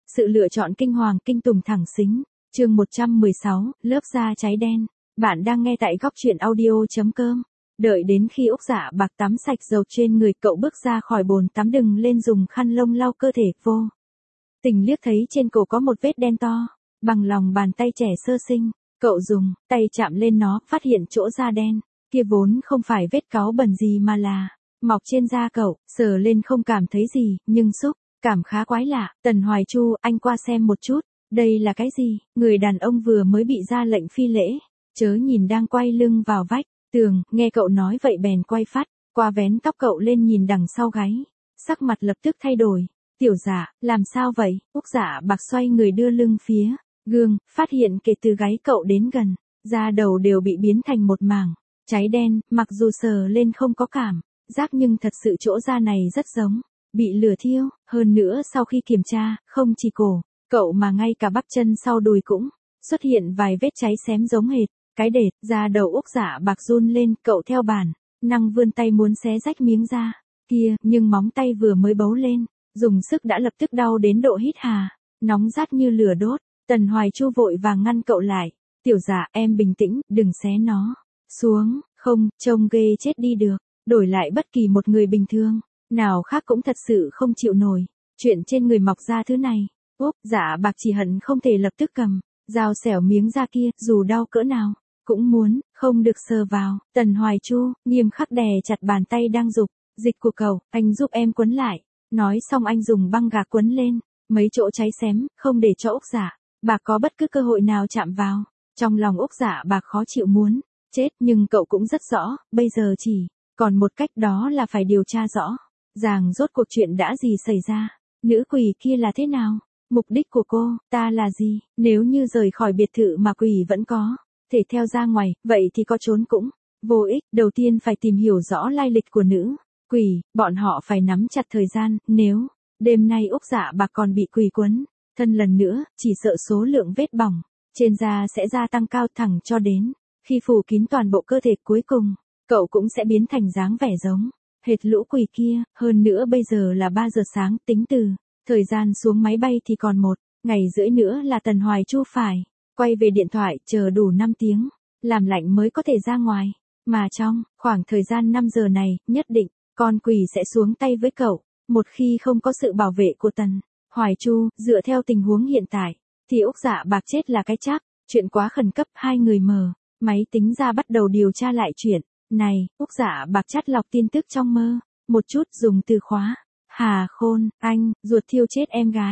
Sự lựa chọn kinh hoàng kinh tủng thẳng xính. Chương 116, lớp da cháy đen. Bạn đang nghe tại góc truyện audio.com. Đợi đến khi Úc Dạ Bạc tắm sạch dầu trên người, cậu bước ra khỏi bồn tắm, đừng lên dùng khăn lông lau cơ thể. Vô tình liếc thấy trên cổ có một vết đen to, bằng lòng bàn tay trẻ sơ sinh. Cậu dùng tay chạm lên nó, phát hiện chỗ da đen kia vốn không phải vết cáu bẩn gì mà là mọc trên da cậu. Sờ lên không cảm thấy gì, nhưng xúc cảm khá quái lạ. Tần Hoài Chu, anh qua xem một chút. Đây là cái gì? Người đàn ông vừa mới bị ra lệnh phi lễ, chớ nhìn đang quay lưng vào vách tường. Nghe cậu nói vậy bèn quay phát qua, vén tóc cậu lên nhìn đằng sau gáy. Sắc mặt lập tức thay đổi. Tiểu Dạ, làm sao vậy? Úc Dạ Bạc xoay người đưa lưng phía gương, phát hiện kể từ gáy cậu đến gần, da đầu đều bị biến thành một mảng cháy đen. Mặc dù sờ lên không có cảm giác, nhưng thật sự chỗ da này rất giống bị lửa thiêu. Hơn nữa sau khi kiểm tra, không chỉ cổ cậu mà ngay cả bắp chân sau đùi cũng xuất hiện vài vết cháy xém giống hệt cái đệt. Da đầu Úc Dạ Bạc run lên, cậu theo bản năng vươn tay muốn xé rách miếng da kia, nhưng móng tay vừa mới bấu lên, dùng sức đã lập tức đau đến độ hít hà, nóng rát như lửa đốt. Tần Hoài Chu vội vàng ngăn cậu lại. Tiểu Dạ, em bình tĩnh, đừng xé nó xuống, không, trông ghê chết đi được. Đổi lại bất kỳ một người bình thường nào khác cũng thật sự không chịu nổi chuyện trên người mọc ra thứ này. Úc Dạ Bạc chỉ hận không thể lập tức cầm dao xẻo miếng da kia, dù đau cỡ nào cũng muốn không được sờ vào. Tần Hoài Chu nghiêm khắc đè chặt bàn tay đang dục dịch của cậu. Anh giúp em quấn lại. Nói xong anh dùng băng gạc quấn lên mấy chỗ cháy xém, không để cho Úc Dạ Bạc có bất cứ cơ hội nào chạm vào. Trong lòng Úc Dạ Bạc khó chịu muốn chết, nhưng cậu cũng rất rõ, bây giờ chỉ còn một cách, đó là phải điều tra rõ ràng rốt cuộc chuyện đã gì xảy ra. Nữ quỷ kia là thế nào? Mục đích của cô ta là gì? Nếu như rời khỏi biệt thự mà quỷ vẫn có thể theo ra ngoài, vậy thì có trốn cũng vô ích. Đầu tiên phải tìm hiểu rõ lai lịch của nữ quỷ, bọn họ phải nắm chặt thời gian. Nếu đêm nay Úc Dạ Bạc còn bị quỷ quấn thân lần nữa, chỉ sợ số lượng vết bỏng trên da sẽ gia tăng cao thẳng cho đến khi phủ kín toàn bộ cơ thể. Cuối cùng cậu cũng sẽ biến thành dáng vẻ giống hệt lũ quỷ kia. Hơn nữa bây giờ là 3 giờ sáng, tính từ thời gian xuống máy bay thì còn 1 ngày rưỡi nữa là Tần Hoài Chu phải quay về điện thoại chờ đủ 5 tiếng làm lạnh mới có thể ra ngoài. Mà trong khoảng thời gian 5 giờ này, nhất định con quỷ sẽ xuống tay với cậu. Một khi không có sự bảo vệ của Tần Hoài Chu, dựa theo tình huống hiện tại thì Úc Dạ Bạc chết là cái chắc. Chuyện quá khẩn cấp, hai người mở máy tính ra bắt đầu điều tra lại chuyện này. Úc Dạ Bạc chắt lọc tin tức trong mơ một chút, dùng từ khóa Hà Khôn, anh ruột thiêu chết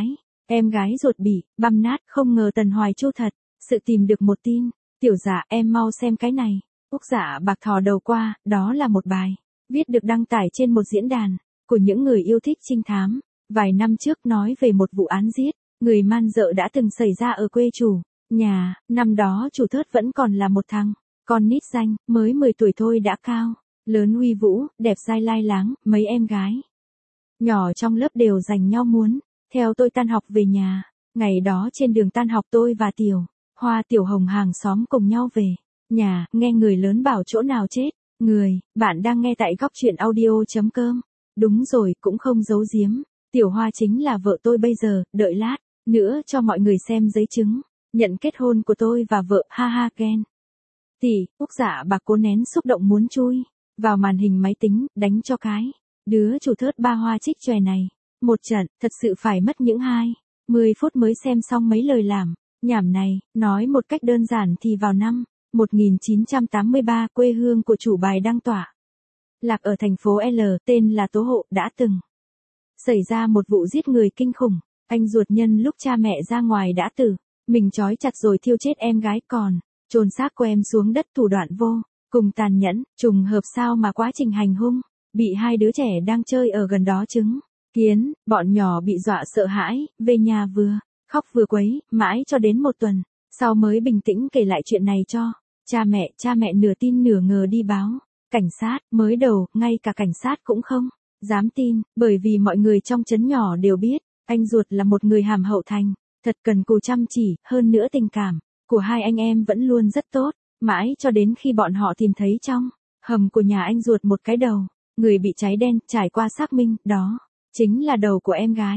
em gái ruột bị băm nát. Không ngờ Tần Hoài Chu thật sự tìm được một tin. Tiểu Dạ, em mau xem cái này. Úc Dạ Bạc thò đầu qua, đó là một bài viết được đăng tải trên một diễn đàn của những người yêu thích trinh thám. Vài năm trước nói về một vụ án giết người man dợ đã từng xảy ra ở quê chủ nhà. Năm đó chủ thớt vẫn còn là một thằng con nít danh, mới 10 tuổi thôi đã cao lớn uy vũ, đẹp dai lai láng. Mấy em gái nhỏ trong lớp đều giành nhau muốn theo tôi tan học về nhà. Ngày đó trên đường tan học, tôi và Tiểu Hoa, Tiểu Hồng hàng xóm cùng nhau về nhà, nghe người lớn bảo chỗ nào chết người. Bạn đang nghe tại góc truyện audio.com. Đúng rồi, cũng không giấu giếm, Tiểu Hoa chính là vợ tôi bây giờ. Đợi lát nữa cho mọi người xem giấy chứng nhận kết hôn của tôi và vợ. Ha ha, ghen tỷ. Úc Dạ Bạc cố nén xúc động muốn chui vào màn hình máy tính đánh cho cái đứa chủ thớt ba hoa trích chòe này một trận. Thật sự phải mất những 20 phút mới xem xong mấy lời làm nhảm này. Nói một cách đơn giản thì vào năm 1983, quê hương của chủ bài đang tỏa lạc ở thành phố L, tên là Tố Hộ, đã từng xảy ra một vụ giết người kinh khủng. Anh ruột nhân lúc cha mẹ ra ngoài đã tử mình trói chặt rồi thiêu chết em gái, còn chôn xác của em xuống đất. Thủ đoạn vô cùng tàn nhẫn. Trùng hợp sao mà quá trình hành hung bị hai đứa trẻ đang chơi ở gần đó chứng kiến. Bọn nhỏ bị dọa sợ hãi, về nhà vừa khóc vừa quấy, mãi cho đến 1 tuần sau mới bình tĩnh kể lại chuyện này cho cha mẹ. Cha mẹ nửa tin nửa ngờ đi báo cảnh sát. Mới đầu, ngay cả cảnh sát cũng không dám tin, bởi vì mọi người trong trấn nhỏ đều biết anh ruột là một người hàm hậu thành thật, cần cù chăm chỉ. Hơn nữa tình cảm của hai anh em vẫn luôn rất tốt, mãi cho đến khi bọn họ tìm thấy trong hầm của nhà anh ruột một cái đầu người bị cháy đen. Trải qua xác minh, đó chính là đầu của em gái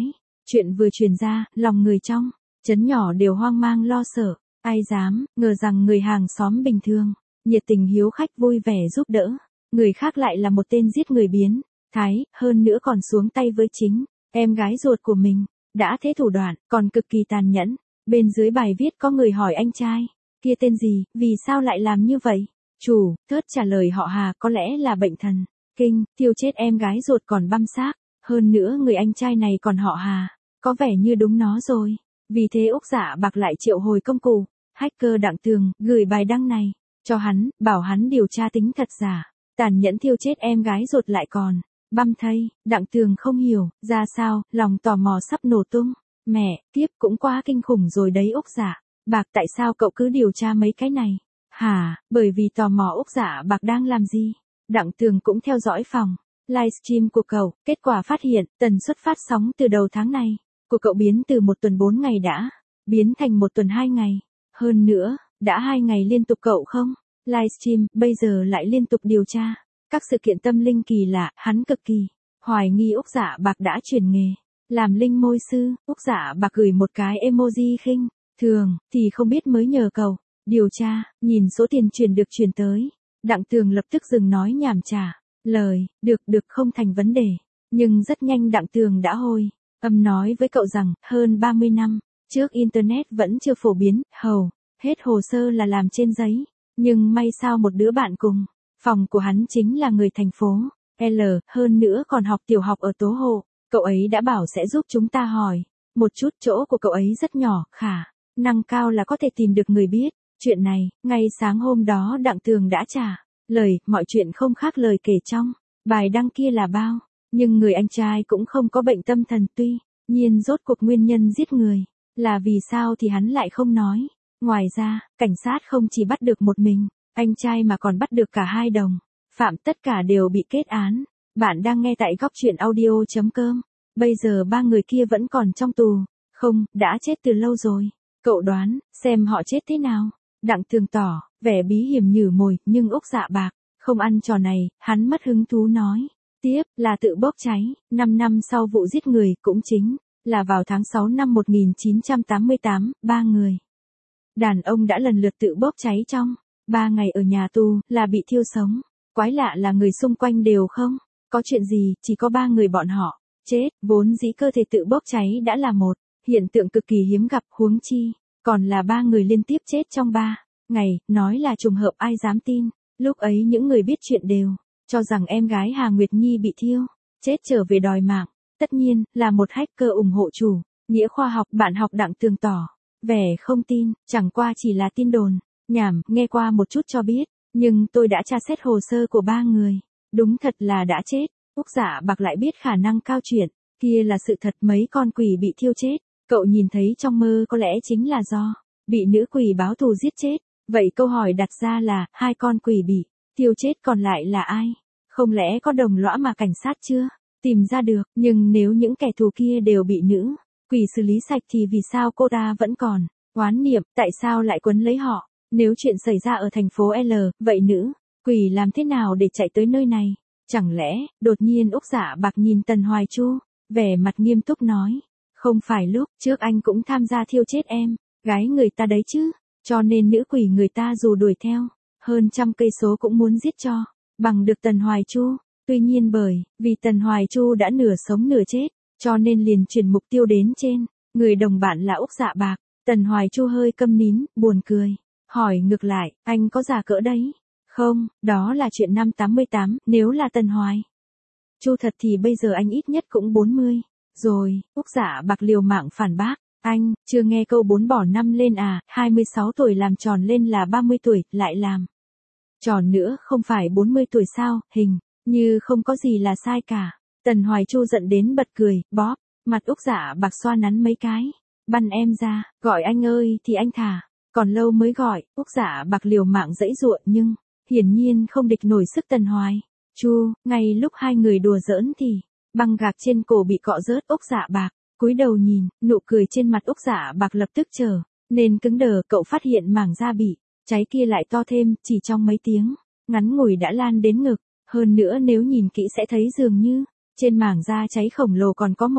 Chuyện vừa truyền ra, lòng người trong trấn nhỏ đều hoang mang lo sợ, ai dám ngờ rằng người hàng xóm bình thường, nhiệt tình hiếu khách vui vẻ giúp đỡ, người khác lại là một tên giết người biến thái, hơn nữa còn xuống tay với chính em gái ruột của mình, đã thế thủ đoạn còn cực kỳ tàn nhẫn. Bên dưới bài viết có người hỏi anh trai kia tên gì, vì sao lại làm như vậy? Chủ thớt trả lời họ Hà có lẽ là bệnh thần kinh, thiêu chết em gái ruột còn băm xác, hơn nữa người anh trai này còn họ Hà, có vẻ như đúng nó rồi. Vì thế Úc Dạ Bạc lại triệu hồi công cụ hacker Đặng Tường, gửi bài đăng này cho hắn, bảo hắn điều tra tính thật giả, tàn nhẫn thiêu chết em gái ruột lại còn băm thây. Đặng Tường không hiểu ra sao, lòng tò mò sắp nổ tung. Mẹ, tiếp cũng quá kinh khủng rồi đấy Úc Dạ Bạc, tại sao cậu cứ điều tra mấy cái này? Hả, bởi vì tò mò Úc Dạ Bạc đang làm gì. Đặng Tường cũng theo dõi phòng livestream của cậu, kết quả phát hiện tần suất phát sóng từ đầu tháng này của cậu biến từ một tuần 4 ngày đã biến thành một tuần 2 ngày. Hơn nữa, đã 2 ngày liên tục cậu không livestream, bây giờ lại liên tục điều tra các sự kiện tâm linh kỳ lạ, hắn cực kỳ hoài nghi Úc Dạ Bạc đã chuyển nghề làm linh môi sư. Úc Dạ Bạc gửi một cái emoji khinh thường, thì không biết mới nhờ cậu điều tra, nhìn số tiền chuyển được chuyển tới. Đặng Tường lập tức dừng nói nhảm trả lời, được không thành vấn đề. Nhưng rất nhanh Đặng Tường đã hồi âm nói với cậu rằng, hơn 30 năm trước Internet vẫn chưa phổ biến, hầu hết hồ sơ là làm trên giấy. Nhưng may sao một đứa bạn cùng phòng của hắn chính là người thành phố L, hơn nữa còn học tiểu học ở Tố Hộ. Cậu ấy đã bảo sẽ giúp chúng ta hỏi một chút, chỗ của cậu ấy rất nhỏ, khả năng cao là có thể tìm được người biết chuyện này. Ngay sáng hôm đó Đặng Tường đã trả lời, mọi chuyện không khác lời kể trong bài đăng kia là bao. Nhưng người anh trai cũng không có bệnh tâm thần, tuy nhiên rốt cuộc nguyên nhân giết người là vì sao thì hắn lại không nói. Ngoài ra, cảnh sát không chỉ bắt được một mình anh trai mà còn bắt được cả hai đồng phạm, tất cả đều bị kết án. Bạn đang nghe tại góc truyện audio.com. Bây giờ ba người kia vẫn còn trong tù. Không, đã chết từ lâu rồi. Cậu đoán xem họ chết thế nào? Đặng Tường tỏ vẻ bí hiểm nhử mồi, nhưng Úc Dạ Bạc không ăn trò này, hắn mất hứng thú nói tiếp là tự bốc cháy. 5 năm sau vụ giết người, cũng chính là vào tháng 6 năm 1988, ba người đàn ông đã lần lượt tự bốc cháy trong 3 ngày ở nhà tù, là bị thiêu sống. Quái lạ là người xung quanh đều không có chuyện gì, chỉ có ba người bọn họ chết. Vốn dĩ cơ thể tự bốc cháy đã là một hiện tượng cực kỳ hiếm gặp, huống chi còn là ba người liên tiếp chết trong 3 ngày, nói là trùng hợp ai dám tin. Lúc ấy những người biết chuyện đều cho rằng em gái Hà Nguyệt Nhi bị thiêu chết trở về đòi mạng. Tất nhiên là một hacker ủng hộ chủ nghĩa khoa học. Bạn học Đặng Tường tỏ vẻ không tin, chẳng qua chỉ là tin đồn nhảm, nghe qua một chút cho biết. Nhưng tôi đã tra xét hồ sơ của ba người, đúng thật là đã chết. Úc Dạ Bạc lại biết khả năng cao chuyện kia là sự thật, mấy con quỷ bị thiêu chết. Cậu nhìn thấy trong mơ có lẽ chính là do bị nữ quỷ báo thù giết chết. Vậy câu hỏi đặt ra là, hai con quỷ bị thiêu chết còn lại là ai? Không lẽ có đồng lõa mà cảnh sát chưa tìm ra được? Nhưng nếu những kẻ thù kia đều bị nữ quỷ xử lý sạch thì vì sao cô ta vẫn còn oán niệm, tại sao lại quấn lấy họ? Nếu chuyện xảy ra ở thành phố L, vậy nữ quỷ làm thế nào để chạy tới nơi này? Chẳng lẽ, đột nhiên Úc Dạ Bạc nhìn Tần Hoài Chu, vẻ mặt nghiêm túc nói, không phải lúc trước anh cũng tham gia thiêu chết em gái người ta đấy chứ, cho nên nữ quỷ người ta dù đuổi theo hơn 100 cây số cũng muốn giết cho bằng được Tần Hoài Chu. Tuy nhiên bởi vì Tần Hoài Chu đã nửa sống nửa chết, cho nên liền chuyển mục tiêu đến trên người đồng bạn là Úc Dạ Bạc. Tần Hoài Chu hơi câm nín, buồn cười, hỏi ngược lại, anh có già cỡ đấy không? Đó là chuyện năm 88, nếu là Tần Hoài Chu thật thì bây giờ anh ít nhất cũng 40 rồi. Úc Dạ Bạc liều mạng phản bác, anh chưa nghe câu 4 bỏ 5 lên à? 26 tuổi làm tròn lên là 30 tuổi, lại làm tròn nữa không phải 40 tuổi sao? Hình như không có gì là sai cả. Tần Hoài Chu giận đến bật cười, bóp mặt Úc Dạ Bạc xoa nắn mấy cái, băn em ra, gọi anh ơi thì anh thả, còn lâu mới gọi. Úc Dạ Bạc liều mạng giãy giụa nhưng hiển nhiên không địch nổi sức Tần Hoài Chu. Ngay lúc hai người đùa giỡn thì băng gạc trên cổ bị cọ rớt. Úc Dạ Bạc cúi đầu nhìn, nụ cười trên mặt Úc Dạ Bạc lập tức trở nên cứng đờ. Cậu phát hiện mảng da bị cháy kia lại to thêm, chỉ trong mấy tiếng ngắn ngủi đã lan đến ngực. Hơn nữa nếu nhìn kỹ sẽ thấy dường như trên mảng da cháy khổng lồ còn có một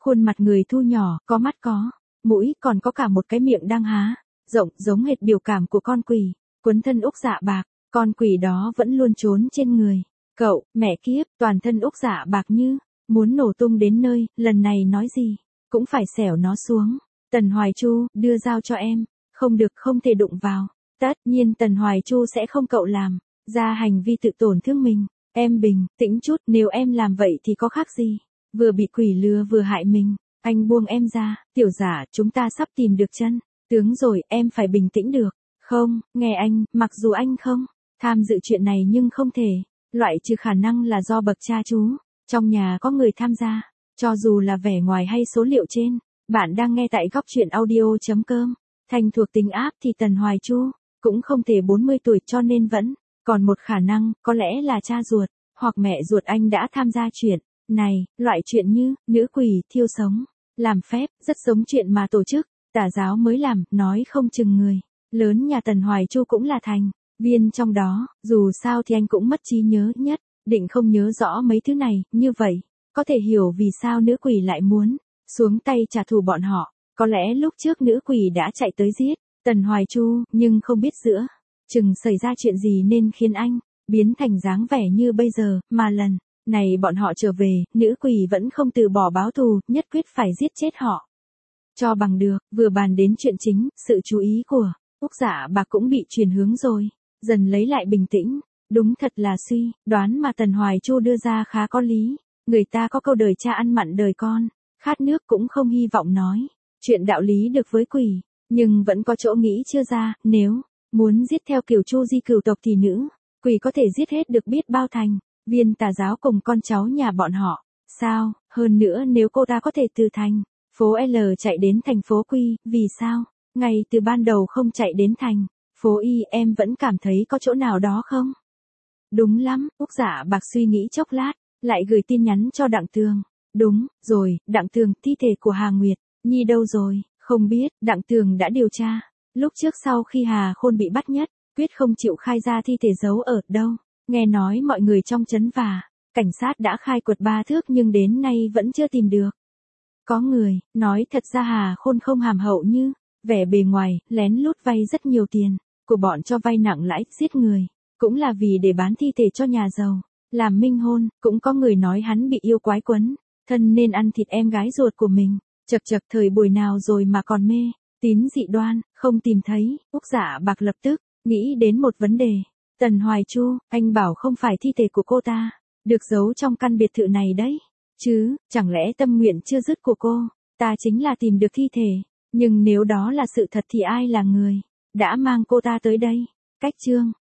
Khuôn mặt người thu nhỏ, có mắt có mũi, còn có cả một cái miệng đang há rộng, giống hệt biểu cảm của con quỷ. Quấn thân Úc Dạ Bạc, con quỷ đó vẫn luôn trốn trên người. Cậu, mẹ kiếp, toàn thân Úc Dạ Bạc như muốn nổ tung đến nơi, lần này nói gì cũng phải xẻo nó xuống. Tần Hoài Chu, đưa dao cho em. Không được, không thể đụng vào. Tất nhiên Tần Hoài Chu sẽ không cậu làm ra hành vi tự tổn thương mình. Em bình tĩnh chút, nếu em làm vậy thì có khác gì. Vừa bị quỷ lừa vừa hại mình. Anh buông em ra, tiểu giả, chúng ta sắp tìm được chân tướng rồi, em phải bình tĩnh được. Không, nghe anh, mặc dù anh không tham dự chuyện này nhưng không thể loại trừ khả năng là do bậc cha chú trong nhà có người tham gia. Cho dù là vẻ ngoài hay số liệu trên, bạn đang nghe tại góc truyện audio.com. Thành thuộc tính áp thì Tần Hoài Chu cũng không thể 40 tuổi cho nên vẫn còn một khả năng, có lẽ là cha ruột hoặc mẹ ruột anh đã tham gia chuyện này, loại chuyện như nữ quỷ thiêu sống, làm phép, rất giống chuyện mà tổ chức tà giáo mới làm, nói không chừng người lớn nhà Tần Hoài Chu cũng là thành viên trong đó. Dù sao thì anh cũng mất trí nhớ, nhất định không nhớ rõ mấy thứ này, như vậy có thể hiểu vì sao nữ quỷ lại muốn xuống tay trả thù bọn họ. Có lẽ lúc trước nữ quỷ đã chạy tới giết Tần Hoài Chu, nhưng không biết giữa chừng xảy ra chuyện gì nên khiến anh biến thành dáng vẻ như bây giờ, mà lần này bọn họ trở về, nữ quỷ vẫn không từ bỏ báo thù, nhất quyết phải giết chết họ cho bằng được. Vừa bàn đến chuyện chính, sự chú ý của Úc Dạ Bạc cũng bị chuyển hướng rồi, dần lấy lại bình tĩnh. Đúng thật là suy đoán mà Tần Hoài Chu đưa ra khá có lý. Người ta có câu đời cha ăn mặn đời con khát nước, cũng không hy vọng nói chuyện đạo lý được với quỷ, nhưng vẫn có chỗ nghĩ chưa ra. Nếu muốn giết theo kiểu Chu Di cửu tộc thì nữ quỷ có thể giết hết được biết bao thành viên tà giáo cùng con cháu nhà bọn họ. Sao? Hơn nữa nếu cô ta có thể từ thành phố L chạy đến thành phố Q, vì sao ngay từ ban đầu không chạy đến thành phố Y? Em vẫn cảm thấy có chỗ nào đó không đúng lắm. Úc Dạ Bạc suy nghĩ chốc lát, lại gửi tin nhắn cho Đặng Tường. Đúng rồi, Đặng Tường, thi thể của Hà Nguyệt Nhi đâu rồi? Không biết. Đặng Tường đã điều tra. Lúc trước sau khi Hà Khôn bị bắt nhất quyết không chịu khai ra thi thể giấu ở đâu. Nghe nói mọi người trong trấn và cảnh sát đã khai quật 3 thước nhưng đến nay vẫn chưa tìm được. Có người nói thật ra Hà Khôn không hàm hậu như vẻ bề ngoài, lén lút vay rất nhiều tiền của bọn cho vay nặng lãi, giết người cũng là vì để bán thi thể cho nhà giàu làm minh hôn. Cũng có người nói hắn bị yêu quái quấn thân nên ăn thịt em gái ruột của mình. Chật chật, thời buổi nào rồi mà còn mê tín dị đoan, không tìm thấy. Úc Dạ Bạc lập tức nghĩ đến một vấn đề. Tần Hoài Chu, anh bảo không phải thi thể của cô ta được giấu trong căn biệt thự này đấy chứ? Chẳng lẽ tâm nguyện chưa dứt của cô ta chính là tìm được thi thể? Nhưng nếu đó là sự thật thì ai là người đã mang cô ta tới đây? Cách chương